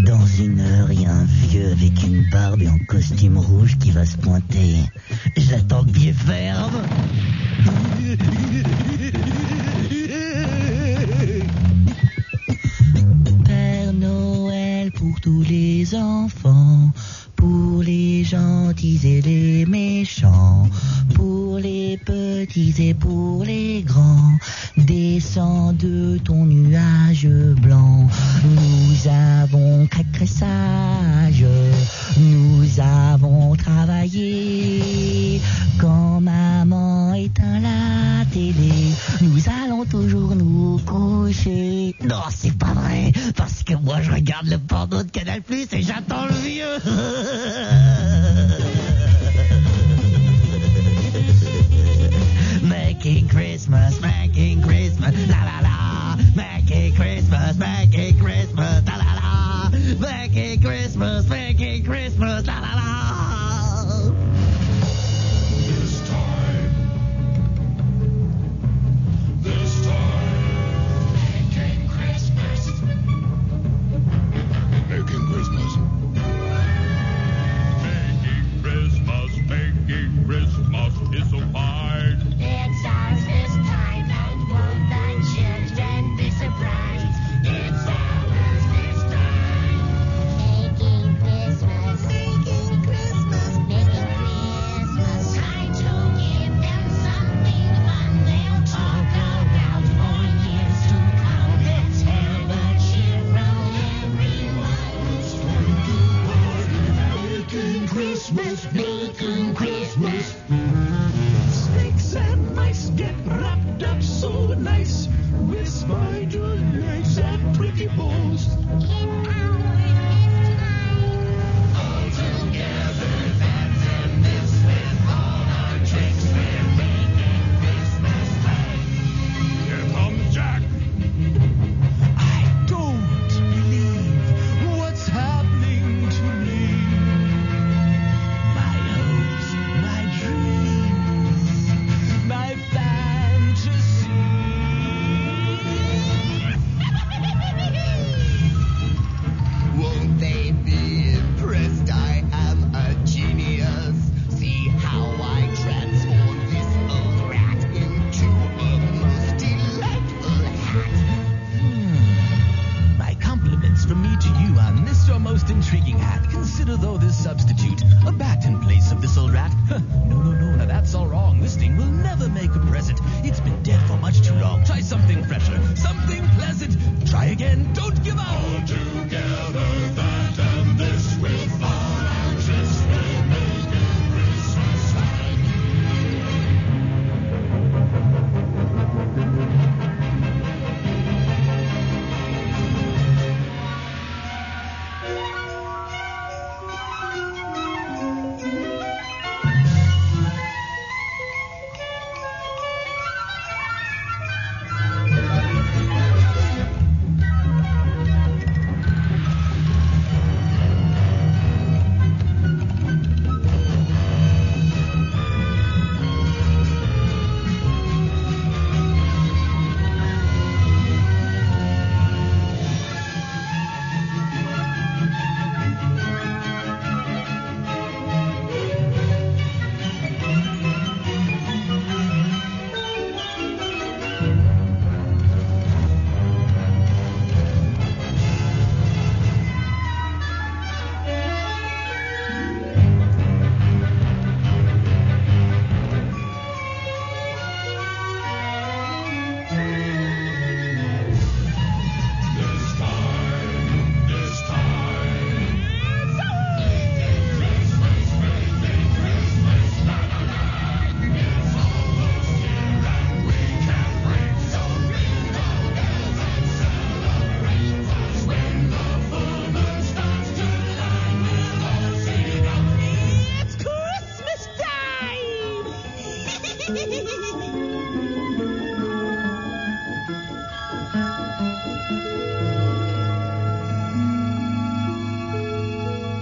Dans 1 heure, il y a un vieux avec une barbe et en costume rouge qui va se pointer. J'attends le pied ferme. Père Noël pour tous les enfants, pour les gentils et les méchants, pour les petits et pour les grands, descends de ton nuage blanc. Nous avons très sage, nous avons travaillé. Quand maman éteint la télé, nous allons toujours nous coucher. Non, c'est pas vrai, parce que moi je regarde le porno de Canal+ et j'attends le vieux. Making Christmas, la la la. Making Christmas, la la la. Making Christmas, la la la. It's so fine. It's ours this time, and won't the children be surprised? It's ours this time. Making Christmas, making Christmas, making Christmas. Time to give them something fun they'll talk about for years to come. Let's have a cheer from everyone who's going to party. Making Christmas, making Christmas. Snakes and mice get wrapped up so nice with spider legs and pretty bows. In our lifetime, all together, that's in this with all our tricks. We're making Christmas time. Here comes Jack. I don't believe what's happening to me. My hopes, my dreams, my fantasy. Won't they be impressed? I am a genius. See how I transform this old rat into a most delightful hat. My compliments from me to you on this your most intriguing hat. Consider though this substitute a bat in place of this old rat. No, now that's all wrong. This thing will never make a present. It's been dead for much too long. Try something fresher, something pleasant. Try again, don't give up. All together, that and this with all our tricks, we're making Christmas time.